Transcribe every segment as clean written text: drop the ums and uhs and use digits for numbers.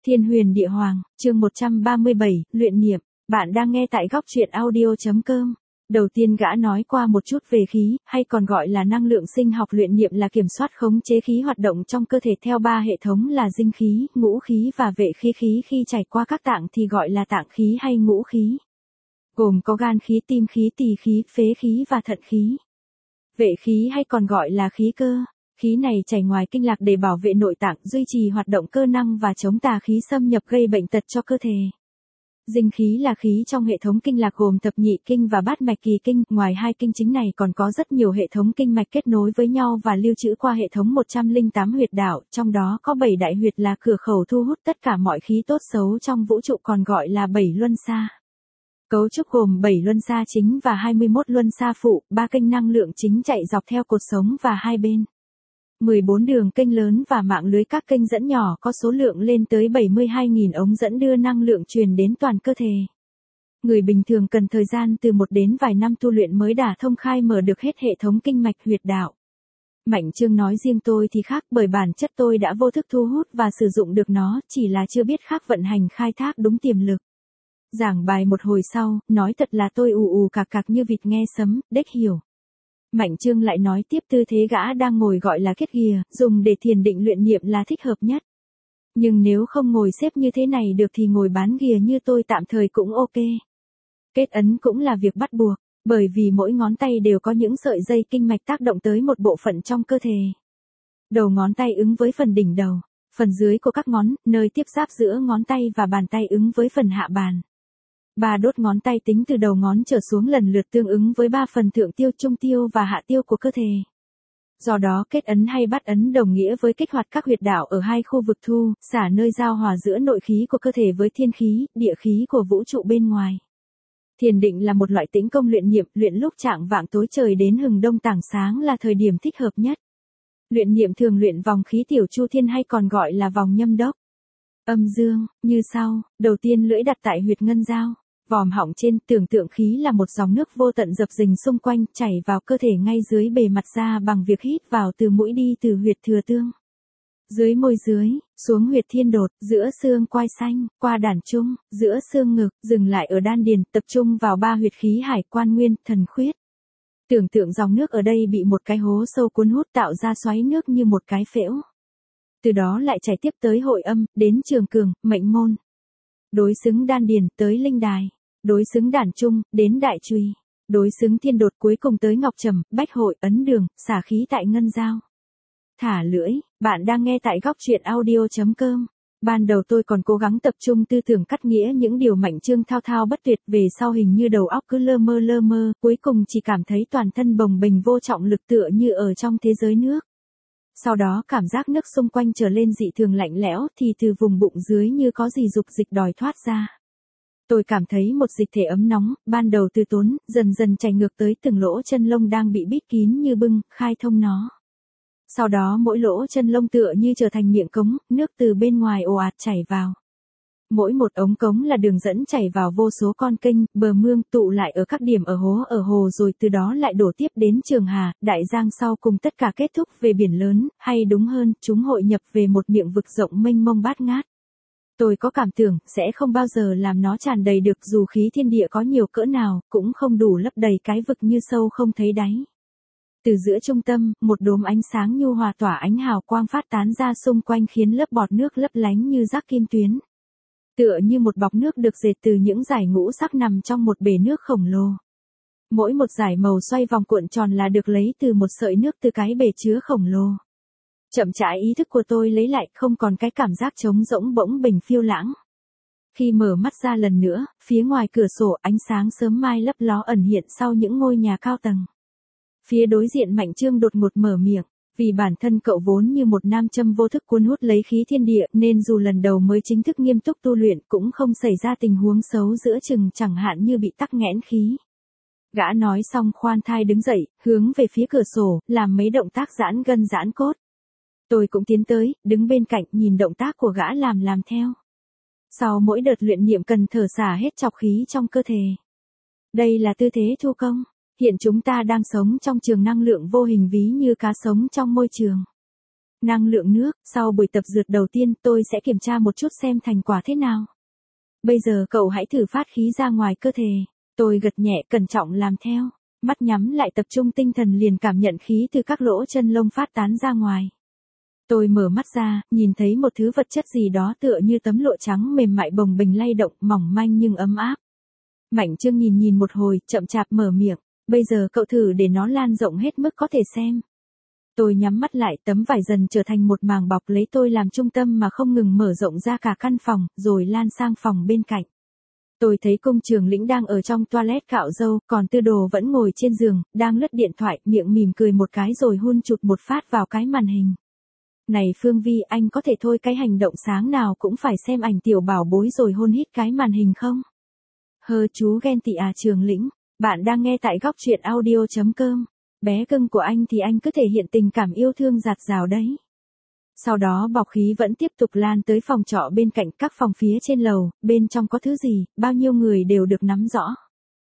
Thiên Huyền Địa Hoàng, chương 137, luyện niệm. Bạn đang nghe tại góc truyện audio.com. Đầu tiên gã nói qua một chút về khí, hay còn gọi là năng lượng sinh học. Luyện niệm là kiểm soát khống chế khí hoạt động trong cơ thể theo 3 hệ thống là dinh khí, ngũ khí và vệ khí. Khí khi chảy qua các tạng thì gọi là tạng khí hay ngũ khí. Gồm có gan khí, tim khí, tỳ khí, phế khí và thận khí. Vệ khí hay còn gọi là khí cơ. Khí này chảy ngoài kinh lạc để bảo vệ nội tạng, duy trì hoạt động cơ năng và chống tà khí xâm nhập gây bệnh tật cho cơ thể. Dinh khí là khí trong hệ thống kinh lạc gồm thập nhị kinh và bát mạch kỳ kinh. Ngoài hai kinh chính này còn có rất nhiều hệ thống kinh mạch kết nối với nhau và lưu trữ qua hệ thống 108 huyệt đạo, trong đó có 7 đại huyệt là cửa khẩu thu hút tất cả mọi khí tốt xấu trong vũ trụ, còn gọi là 7 luân xa. Cấu trúc gồm 7 luân xa chính và 21 luân xa phụ, 3 kênh năng lượng chính chạy dọc theo cột sống và hai bên. 14 đường kênh lớn và mạng lưới các kênh dẫn nhỏ có số lượng lên tới 72.000 ống dẫn đưa năng lượng truyền đến toàn cơ thể. Người bình thường cần thời gian từ 1 đến vài năm tu luyện mới đả thông khai mở được hết hệ thống kinh mạch huyệt đạo. Mạnh Trương nói riêng tôi thì khác, bởi bản chất tôi đã vô thức thu hút và sử dụng được nó, chỉ là chưa biết khác vận hành khai thác đúng tiềm lực. Giảng bài một hồi sau, nói thật là tôi ù cạc như vịt nghe sấm, đếch hiểu. Mạnh Trương lại nói tiếp, tư thế gã đang ngồi gọi là kết ghìa, dùng để thiền định luyện niệm là thích hợp nhất. Nhưng nếu không ngồi xếp như thế này được thì ngồi bán ghìa như tôi tạm thời cũng ok. Kết ấn cũng là việc bắt buộc, bởi vì mỗi ngón tay đều có những sợi dây kinh mạch tác động tới một bộ phận trong cơ thể. Đầu ngón tay ứng với phần đỉnh đầu, phần dưới của các ngón, nơi tiếp giáp giữa ngón tay và bàn tay ứng với phần hạ bàn. 3 đốt ngón tay tính từ đầu ngón trở xuống lần lượt tương ứng với 3 phần thượng tiêu, trung tiêu và hạ tiêu của cơ thể. Do đó kết ấn hay bắt ấn đồng nghĩa với kích hoạt các huyệt đạo ở hai khu vực thu, xả, nơi giao hòa giữa nội khí của cơ thể với thiên khí, địa khí của vũ trụ bên ngoài. Thiền định là một loại tĩnh công luyện niệm, luyện lúc chạng vạng tối trời đến hừng đông tảng sáng là thời điểm thích hợp nhất. Luyện niệm thường luyện vòng khí tiểu chu thiên hay còn gọi là vòng nhâm đốc. Âm dương, như sau, đầu tiên lưỡi đặt tại huyệt ngân giao. Vòm họng trên, tưởng tượng khí là một dòng nước vô tận dập dình xung quanh, chảy vào cơ thể ngay dưới bề mặt da bằng việc hít vào từ mũi đi từ huyệt thừa tương. Dưới môi dưới, xuống huyệt thiên đột, giữa xương quai xanh, qua đản trung, giữa xương ngực, dừng lại ở đan điền, tập trung vào 3 huyệt khí hải, quan nguyên, thần khuyết. Tưởng tượng dòng nước ở đây bị một cái hố sâu cuốn hút tạo ra xoáy nước như một cái phễu. Từ đó lại chảy tiếp tới hội âm, đến trường cường, mệnh môn. Đối xứng đan điền, tới linh đài. Đối xứng đản trung, đến đại chùy. Đối xứng thiên đột, cuối cùng tới ngọc trầm, bách hội, ấn đường, xả khí tại ngân giao. Thả lưỡi, bạn đang nghe tại góc truyện audio.com. Ban đầu tôi còn cố gắng tập trung tư tưởng cắt nghĩa những điều Mạnh Trương thao bất tuyệt, về sau hình như đầu óc cứ lơ mơ, cuối cùng chỉ cảm thấy toàn thân bồng bềnh vô trọng lực tựa như ở trong thế giới nước. Sau đó cảm giác nước xung quanh trở lên dị thường lạnh lẽo, thì từ vùng bụng dưới như có gì dục dịch đòi thoát ra. Tôi cảm thấy một dịch thể ấm nóng, ban đầu từ tốn, dần dần chảy ngược tới từng lỗ chân lông đang bị bít kín như bưng, khai thông nó. Sau đó mỗi lỗ chân lông tựa như trở thành miệng cống, nước từ bên ngoài ồ ạt chảy vào. Mỗi một ống cống là đường dẫn chảy vào vô số con kênh, bờ mương, tụ lại ở các điểm ở hồ rồi từ đó lại đổ tiếp đến Trường Hà, Đại Giang, sau cùng tất cả kết thúc về biển lớn, hay đúng hơn, chúng hội nhập về một miệng vực rộng mênh mông bát ngát. Tôi có cảm tưởng, sẽ không bao giờ làm nó tràn đầy được, dù khí thiên địa có nhiều cỡ nào, cũng không đủ lấp đầy cái vực như sâu không thấy đáy. Từ giữa trung tâm, một đốm ánh sáng nhu hòa tỏa ánh hào quang phát tán ra xung quanh khiến lớp bọt nước lấp lánh như rác kim tuyến. Tựa như một bọc nước được dệt từ những dải ngũ sắc nằm trong một bể nước khổng lồ. Mỗi một dải màu xoay vòng cuộn tròn là được lấy từ một sợi nước từ cái bể chứa khổng lồ. Chậm rãi ý thức của tôi lấy lại, không còn cái cảm giác trống rỗng bỗng bình phiêu lãng. Khi mở mắt ra lần nữa, phía ngoài cửa sổ ánh sáng sớm mai lấp ló ẩn hiện sau những ngôi nhà cao tầng. Phía đối diện Mạnh Trương đột ngột mở miệng, vì bản thân cậu vốn như một nam châm vô thức cuốn hút lấy khí thiên địa, nên dù lần đầu mới chính thức nghiêm túc tu luyện cũng không xảy ra tình huống xấu giữa chừng, chẳng hạn như bị tắc nghẽn khí. Gã nói xong khoan thai đứng dậy, hướng về phía cửa sổ, làm mấy động tác giãn gân giãn cốt. Tôi cũng tiến tới, đứng bên cạnh nhìn động tác của gã làm theo. Sau mỗi đợt luyện niệm cần thở xả hết trọc khí trong cơ thể. Đây là tư thế thu công. Hiện chúng ta đang sống trong trường năng lượng vô hình ví như cá sống trong môi trường. Năng lượng nước, sau buổi tập dượt đầu tiên tôi sẽ kiểm tra một chút xem thành quả thế nào. Bây giờ cậu hãy thử phát khí ra ngoài cơ thể. Tôi gật nhẹ cẩn trọng làm theo. Mắt nhắm lại tập trung tinh thần liền cảm nhận khí từ các lỗ chân lông phát tán ra ngoài. Tôi mở mắt ra, nhìn thấy một thứ vật chất gì đó tựa như tấm lụa trắng mềm mại bồng bềnh lay động, mỏng manh nhưng ấm áp. Mạnh Trương nhìn một hồi, chậm chạp mở miệng. Bây giờ cậu thử để nó lan rộng hết mức có thể xem. Tôi nhắm mắt lại, tấm vải dần trở thành một màng bọc lấy tôi làm trung tâm mà không ngừng mở rộng ra cả căn phòng, rồi lan sang phòng bên cạnh. Tôi thấy Cung Trường Lĩnh đang ở trong toilet cạo râu, còn Tư Đồ vẫn ngồi trên giường, đang lướt điện thoại, miệng mỉm cười một cái rồi hun chụt một phát vào cái màn hình. Này Phương Vi, anh có thể thôi cái hành động sáng nào cũng phải xem ảnh tiểu bảo bối rồi hôn hít cái màn hình không? Hơ chú ghen tị à Trường Lĩnh, bạn đang nghe tại góc truyện audio.com. Bé cưng của anh thì anh cứ thể hiện tình cảm yêu thương dạt dào đấy. Sau đó bọc khí vẫn tiếp tục lan tới phòng trọ bên cạnh, các phòng phía trên lầu, bên trong có thứ gì, bao nhiêu người đều được nắm rõ.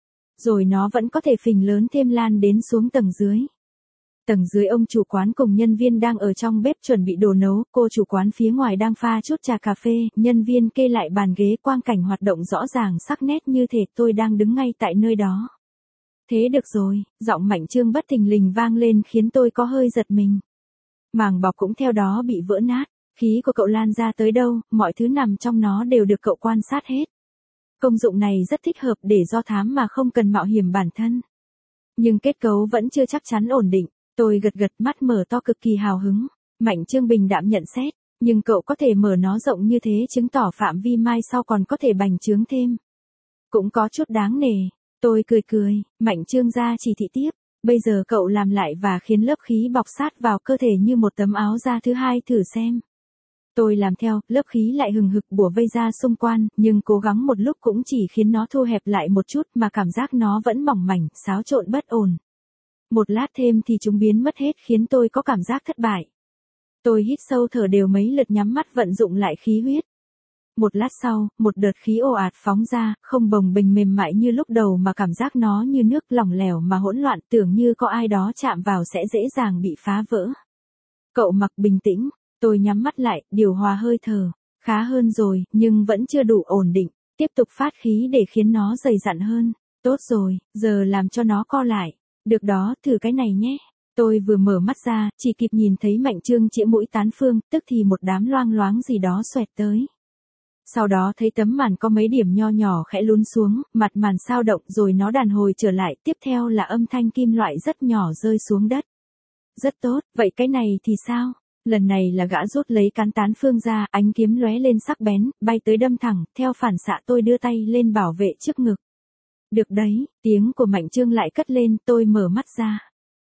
Rồi nó vẫn có thể phình lớn thêm lan đến xuống tầng dưới. Tầng dưới ông chủ quán cùng nhân viên đang ở trong bếp chuẩn bị đồ nấu, cô chủ quán phía ngoài đang pha chút trà cà phê, nhân viên kê lại bàn ghế, quang cảnh hoạt động rõ ràng sắc nét như thể tôi đang đứng ngay tại nơi đó. Thế được rồi, giọng Mạnh Trương bất thình lình vang lên khiến tôi có hơi giật mình. Màng bọc cũng theo đó bị vỡ nát, khí của cậu lan ra tới đâu, mọi thứ nằm trong nó đều được cậu quan sát hết. Công dụng này rất thích hợp để do thám mà không cần mạo hiểm bản thân. Nhưng kết cấu vẫn chưa chắc chắn ổn định, tôi gật mắt mở to cực kỳ hào hứng. Mạnh Trương bình đạm nhận xét, nhưng cậu có thể mở nó rộng như thế chứng tỏ phạm vi mai sau còn có thể bành trướng thêm. Cũng có chút đáng nể. Tôi cười, Mạnh Trương ra chỉ thị tiếp, bây giờ cậu làm lại và khiến lớp khí bọc sát vào cơ thể như một tấm áo da thứ hai thử xem. Tôi làm theo, lớp khí lại hừng hực bủa vây ra xung quanh, nhưng cố gắng một lúc cũng chỉ khiến nó thu hẹp lại một chút mà cảm giác nó vẫn mỏng mảnh, xáo trộn bất ổn. Một lát thêm thì chúng biến mất hết khiến tôi có cảm giác thất bại. Tôi hít sâu thở đều mấy lượt nhắm mắt vận dụng lại khí huyết. Một lát sau, một đợt khí ồ ạt phóng ra, không bồng bềnh mềm mại như lúc đầu mà cảm giác nó như nước lỏng lẻo mà hỗn loạn, tưởng như có ai đó chạm vào sẽ dễ dàng bị phá vỡ. Cậu mặc bình tĩnh, tôi nhắm mắt lại, điều hòa hơi thở, khá hơn rồi, nhưng vẫn chưa đủ ổn định, tiếp tục phát khí để khiến nó dày dặn hơn. Tốt rồi, giờ làm cho nó co lại. Được đó, thử cái này nhé. Tôi vừa mở mắt ra, chỉ kịp nhìn thấy Mạnh Trương chĩa mũi tán phương, tức thì một đám loang loáng gì đó xoẹt tới. Sau đó thấy tấm màn có mấy điểm nho nhỏ khẽ lún xuống, mặt màn sao động rồi nó đàn hồi trở lại, tiếp theo là âm thanh kim loại rất nhỏ rơi xuống đất. Rất tốt, vậy cái này thì sao? Lần này là gã rút lấy cán tán phương ra, ánh kiếm lóe lên sắc bén, bay tới đâm thẳng, theo phản xạ tôi đưa tay lên bảo vệ trước ngực. Được đấy, tiếng của Mạnh Trương lại cất lên, tôi mở mắt ra.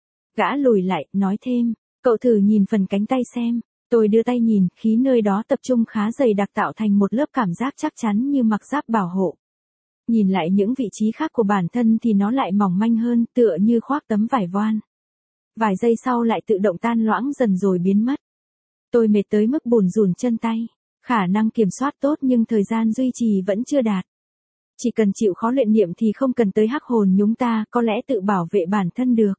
Gã lùi lại, nói thêm, cậu thử nhìn phần cánh tay xem. Tôi đưa tay nhìn, khí nơi đó tập trung khá dày đặc tạo thành một lớp cảm giác chắc chắn như mặc giáp bảo hộ. Nhìn lại những vị trí khác của bản thân thì nó lại mỏng manh hơn, tựa như khoác tấm vải voan. Vài giây sau lại tự động tan loãng dần rồi biến mất. Tôi mệt tới mức bùn rùn chân tay, khả năng kiểm soát tốt nhưng thời gian duy trì vẫn chưa đạt. Chỉ cần chịu khó luyện niệm thì không cần tới hắc hồn nhúng ta, có lẽ tự bảo vệ bản thân được.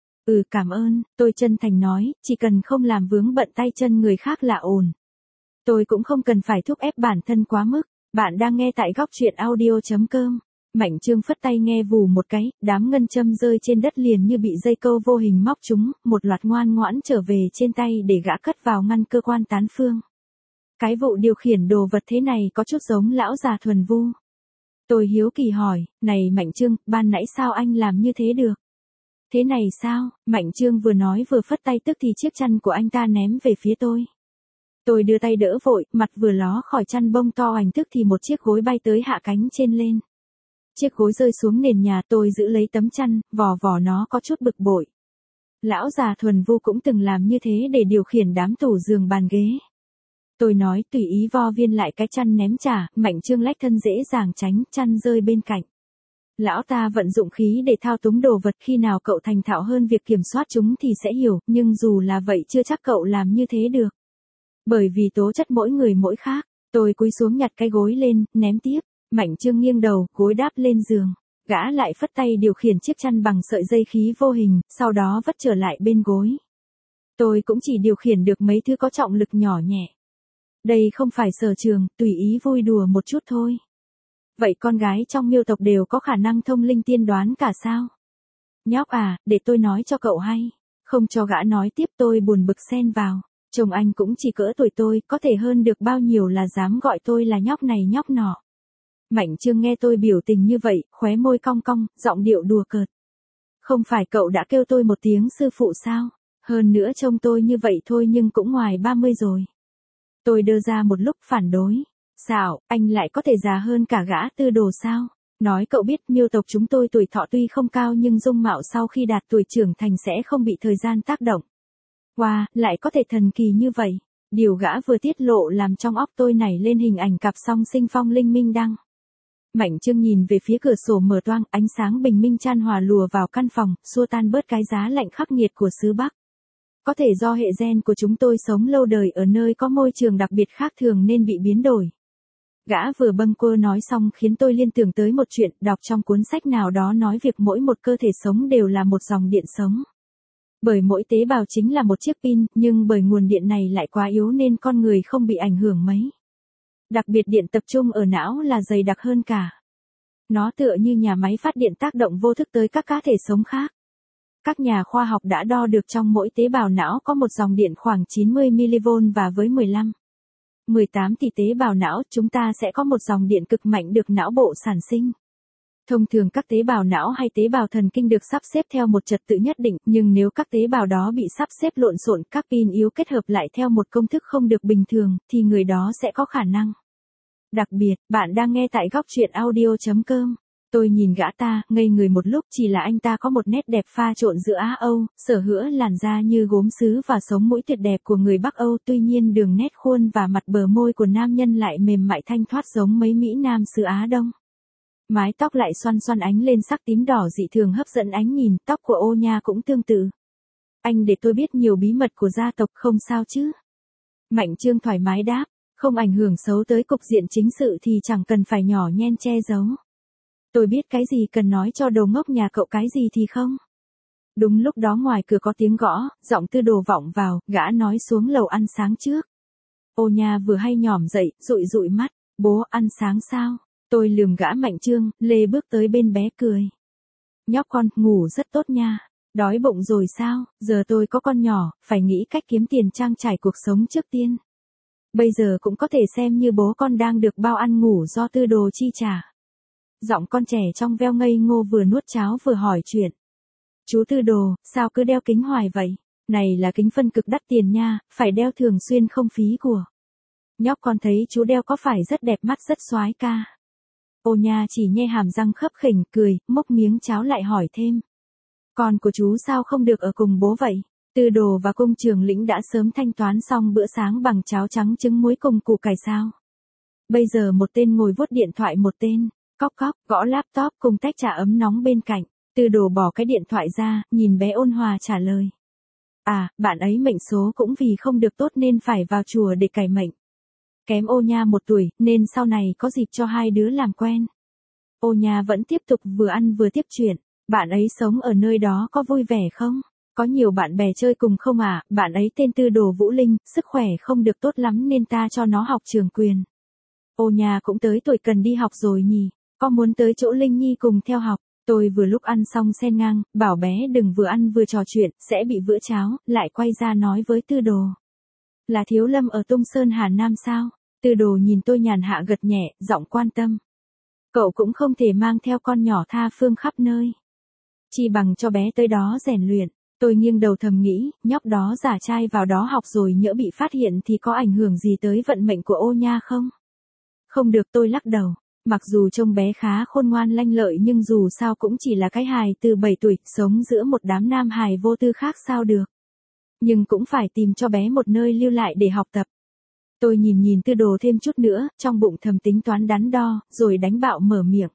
Cảm ơn, tôi chân thành nói, chỉ cần không làm vướng bận tay chân người khác là ổn. Tôi cũng không cần phải thúc ép bản thân quá mức. Bạn đang nghe tại góc truyện audio.com. Mạnh Trương phất tay nghe vù một cái, đám ngân châm rơi trên đất liền như bị dây câu vô hình móc chúng, một loạt ngoan ngoãn trở về trên tay để gã cất vào ngăn cơ quan tán phương. Cái vụ điều khiển đồ vật thế này có chút giống lão già thuần vu. Tôi hiếu kỳ hỏi, này Mạnh Trương, ban nãy sao anh làm như thế được? Thế này sao? Mạnh Trương vừa nói vừa phất tay tức thì chiếc chăn của anh ta ném về phía tôi. Tôi đưa tay đỡ vội, mặt vừa ló khỏi chăn bông to oành tức thì một chiếc gối bay tới hạ cánh trên lên. Chiếc gối rơi xuống nền nhà, tôi giữ lấy tấm chăn, vò vò nó có chút bực bội. Lão già thuần vu cũng từng làm như thế để điều khiển đám tủ giường bàn ghế. Tôi nói tùy ý vo viên lại cái chăn ném trả, Mạnh Trương lách thân dễ dàng tránh, chăn rơi bên cạnh. Lão ta vận dụng khí để thao túng đồ vật, khi nào cậu thành thạo hơn việc kiểm soát chúng thì sẽ hiểu, nhưng dù là vậy chưa chắc cậu làm như thế được. Bởi vì tố chất mỗi người mỗi khác, tôi cúi xuống nhặt cái gối lên, ném tiếp, Mạnh Trương nghiêng đầu, gối đáp lên giường. Gã lại phất tay điều khiển chiếc chăn bằng sợi dây khí vô hình, sau đó vất trở lại bên gối. Tôi cũng chỉ điều khiển được mấy thứ có trọng lực nhỏ nhẹ. Đây không phải sở trường, tùy ý vui đùa một chút thôi. Vậy con gái trong miêu tộc đều có khả năng thông linh tiên đoán cả sao? Nhóc à, để tôi nói cho cậu hay. Không cho gã nói tiếp, tôi buồn bực xen vào. Chồng anh cũng chỉ cỡ tuổi tôi, có thể hơn được bao nhiêu là dám gọi tôi là nhóc này nhóc nọ. Mạnh Trương nghe tôi biểu tình như vậy, khóe môi cong cong, giọng điệu đùa cợt. Không phải cậu đã kêu tôi một tiếng sư phụ sao? Hơn nữa trông tôi như vậy thôi nhưng cũng ngoài 30 rồi. Tôi đưa ra một lúc phản đối. Sao, anh lại có thể già hơn cả gã Tư Đồ sao? Nói cậu biết miêu tộc chúng tôi tuổi thọ tuy không cao nhưng dung mạo sau khi đạt tuổi trưởng thành sẽ không bị thời gian tác động. Wow, lại có thể thần kỳ như vậy. Điều gã vừa tiết lộ làm trong óc tôi nảy lên hình ảnh cặp song sinh Phong Linh Minh Đăng. Mạnh Trương nhìn về phía cửa sổ mở toang, ánh sáng bình minh chan hòa lùa vào căn phòng, xua tan bớt cái giá lạnh khắc nghiệt của xứ Bắc. Có thể do hệ gen của chúng tôi sống lâu đời ở nơi có môi trường đặc biệt khác thường nên bị biến đổi. Gã vừa bâng quơ nói xong khiến tôi liên tưởng tới một chuyện đọc trong cuốn sách nào đó nói việc mỗi một cơ thể sống đều là một dòng điện sống. Bởi mỗi tế bào chính là một chiếc pin, nhưng bởi nguồn điện này lại quá yếu nên con người không bị ảnh hưởng mấy. Đặc biệt điện tập trung ở não là dày đặc hơn cả. Nó tựa như nhà máy phát điện tác động vô thức tới các cá thể sống khác. Các nhà khoa học đã đo được trong mỗi tế bào não có một dòng điện khoảng 90 mV và với 18 tỷ tế bào não chúng ta sẽ có một dòng điện cực mạnh được não bộ sản sinh. Thông thường các tế bào não hay tế bào thần kinh được sắp xếp theo một trật tự nhất định, nhưng nếu các tế bào đó bị sắp xếp lộn xộn, các pin yếu kết hợp lại theo một công thức không được bình thường, thì người đó sẽ có khả năng. Đặc biệt, bạn đang nghe tại góc truyện audio.com. Tôi nhìn gã ta, ngây người một lúc, chỉ là anh ta có một nét đẹp pha trộn giữa Á Âu, sở hữu làn da như gốm sứ và sống mũi tuyệt đẹp của người Bắc Âu, tuy nhiên đường nét khuôn và mặt bờ môi của nam nhân lại mềm mại thanh thoát giống mấy Mỹ Nam xứ Á Đông. Mái tóc lại xoăn xoăn ánh lên sắc tím đỏ dị thường hấp dẫn ánh nhìn, tóc của Ô Nha cũng tương tự. Anh để tôi biết nhiều bí mật của gia tộc không sao chứ? Mạnh Trương thoải mái đáp, không ảnh hưởng xấu tới cục diện chính sự thì chẳng cần phải nhỏ nhen che giấu. Tôi biết cái gì cần nói cho đồ ngốc nhà cậu cái gì thì không. Đúng lúc đó ngoài cửa có tiếng gõ, giọng Tư Đồ vọng vào, gã nói xuống lầu ăn sáng trước. Ô Nha vừa hay nhỏm dậy, dụi dụi mắt, bố ăn sáng sao? Tôi lườm gã Mạnh Trương, lê bước tới bên bé cười. Nhóc con, ngủ rất tốt nha. Đói bụng rồi sao? Giờ tôi có con nhỏ, phải nghĩ cách kiếm tiền trang trải cuộc sống trước tiên. Bây giờ cũng có thể xem như bố con đang được bao ăn ngủ do Tư Đồ chi trả. Giọng con trẻ trong veo ngây ngô vừa nuốt cháo vừa hỏi chuyện. Chú Tư Đồ, sao cứ đeo kính hoài vậy? Này là kính phân cực đắt tiền nha, phải đeo thường xuyên không phí của. Nhóc con thấy chú đeo có phải rất đẹp mắt rất soái ca. Ô Nha chỉ nhe hàm răng khấp khỉnh, cười, mốc miếng cháo lại hỏi thêm. Con của chú sao không được ở cùng bố vậy? Tư Đồ và Cung Trường Lĩnh đã sớm thanh toán xong bữa sáng bằng cháo trắng trứng muối cùng củ cải sao? Bây giờ một tên ngồi vuốt điện thoại, một tên cóc cóc gõ laptop cùng tách trà ấm nóng bên cạnh. Tư Đồ bỏ cái điện thoại ra, nhìn bé ôn hòa trả lời. À, bạn ấy mệnh số cũng vì không được tốt nên phải vào chùa để cải mệnh. Kém Ô Nha 1 tuổi, nên sau này có dịp cho hai đứa làm quen. Ô Nha vẫn tiếp tục vừa ăn vừa tiếp chuyện. Bạn ấy sống ở nơi đó có vui vẻ không? Có nhiều bạn bè chơi cùng không à? Bạn ấy tên Tư Đồ Vũ Linh, sức khỏe không được tốt lắm nên ta cho nó học trường quyền. Ô Nha cũng tới tuổi cần đi học rồi nhỉ? Có muốn tới chỗ Linh Nhi cùng theo học? Tôi vừa lúc ăn xong xen ngang, bảo bé đừng vừa ăn vừa trò chuyện, sẽ bị vữa cháo, lại quay ra nói với Tư Đồ. Là Thiếu Lâm ở Tung Sơn Hà Nam sao? Tư Đồ nhìn tôi nhàn hạ gật nhẹ, giọng quan tâm. Cậu cũng không thể mang theo con nhỏ tha phương khắp nơi. Chỉ bằng cho bé tới đó rèn luyện. Tôi nghiêng đầu thầm nghĩ, nhóc đó giả trai vào đó học rồi nhỡ bị phát hiện thì có ảnh hưởng gì tới vận mệnh của Ô Nha không? Không được, tôi lắc đầu. Mặc dù trông bé khá khôn ngoan lanh lợi nhưng dù sao cũng chỉ là cái hài từ 7 tuổi, sống giữa một đám nam hài vô tư khác sao được. Nhưng cũng phải tìm cho bé một nơi lưu lại để học tập. Tôi nhìn Tư Đồ thêm chút nữa, trong bụng thầm tính toán đắn đo, rồi đánh bạo mở miệng.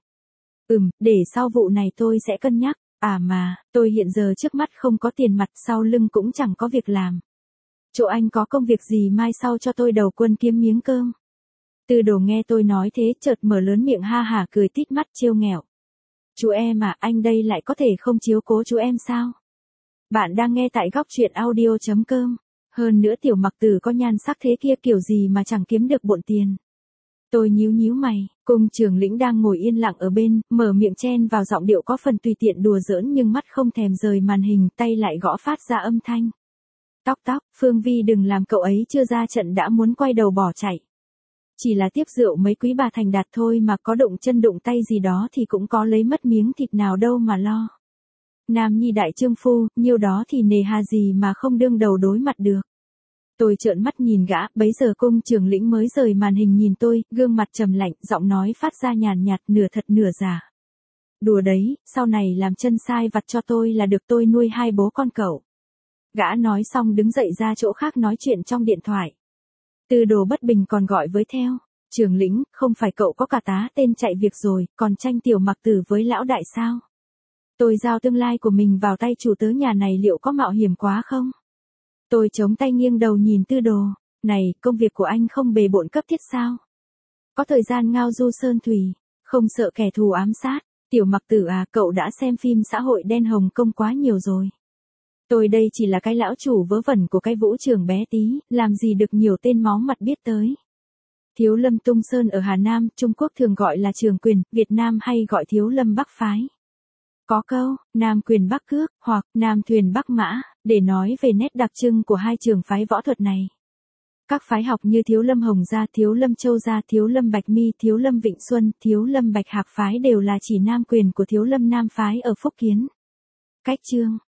Để sau vụ này tôi sẽ cân nhắc. À mà, tôi hiện giờ trước mắt không có tiền mặt, sau lưng cũng chẳng có việc làm. Chỗ anh có công việc gì mai sau cho tôi đầu quân kiếm miếng cơm. Tư Đồ nghe tôi nói thế chợt mở lớn miệng ha hả cười tít mắt trêu nghẹo. Chú em à, anh đây lại có thể không chiếu cố chú em sao? Bạn đang nghe tại góc truyện audio.com. Hơn nữa Tiểu Mặc Tử có nhan sắc thế kia kiểu gì mà chẳng kiếm được bộn tiền. Tôi nhíu nhíu mày, cung trưởng lĩnh đang ngồi yên lặng ở bên, mở miệng chen vào giọng điệu có phần tùy tiện đùa giỡn nhưng mắt không thèm rời màn hình, tay lại gõ phát ra âm thanh. Tóc, Phương Vi đừng làm cậu ấy chưa ra trận đã muốn quay đầu bỏ chạy. Chỉ là tiếp rượu mấy quý bà thành đạt thôi mà có đụng chân đụng tay gì đó thì cũng có lấy mất miếng thịt nào đâu mà lo. Nam nhi đại trương phu, nhiêu đó thì nề hà gì mà không đương đầu đối mặt được. Tôi trợn mắt nhìn gã, bấy giờ cung trưởng lĩnh mới rời màn hình nhìn tôi, gương mặt trầm lạnh, giọng nói phát ra nhàn nhạt nửa thật nửa giả. Đùa đấy, sau này làm chân sai vặt cho tôi là được tôi nuôi hai bố con cậu. Gã nói xong đứng dậy ra chỗ khác nói chuyện trong điện thoại. Tư Đồ bất bình còn gọi với theo. Trưởng lĩnh, không phải cậu có cả tá tên chạy việc rồi, còn tranh Tiểu Mặc Tử với lão đại sao? Tôi giao tương lai của mình vào tay chủ tớ nhà này liệu có mạo hiểm quá không? Tôi chống tay nghiêng đầu nhìn Tư Đồ. Này, công việc của anh không bề bộn cấp thiết sao? Có thời gian ngao du sơn thủy, không sợ kẻ thù ám sát. Tiểu Mặc Tử à, cậu đã xem phim xã hội đen Hồng Kông quá nhiều rồi. Tôi đây chỉ là cái lão chủ vớ vẩn của cái vũ trường bé tí, làm gì được nhiều tên máu mặt biết tới. Thiếu Lâm Tung Sơn ở Hà Nam, Trung Quốc thường gọi là Trường Quyền, Việt Nam hay gọi Thiếu Lâm Bắc Phái. Có câu, Nam Quyền Bắc Cước, hoặc Nam Thuyền Bắc Mã, để nói về nét đặc trưng của hai trường phái võ thuật này. Các phái học như Thiếu Lâm Hồng Gia, Thiếu Lâm Châu Gia, Thiếu Lâm Bạch Mi, Thiếu Lâm Vịnh Xuân, Thiếu Lâm Bạch Hạc Phái đều là chỉ Nam Quyền của Thiếu Lâm Nam Phái ở Phúc Kiến. Cách chương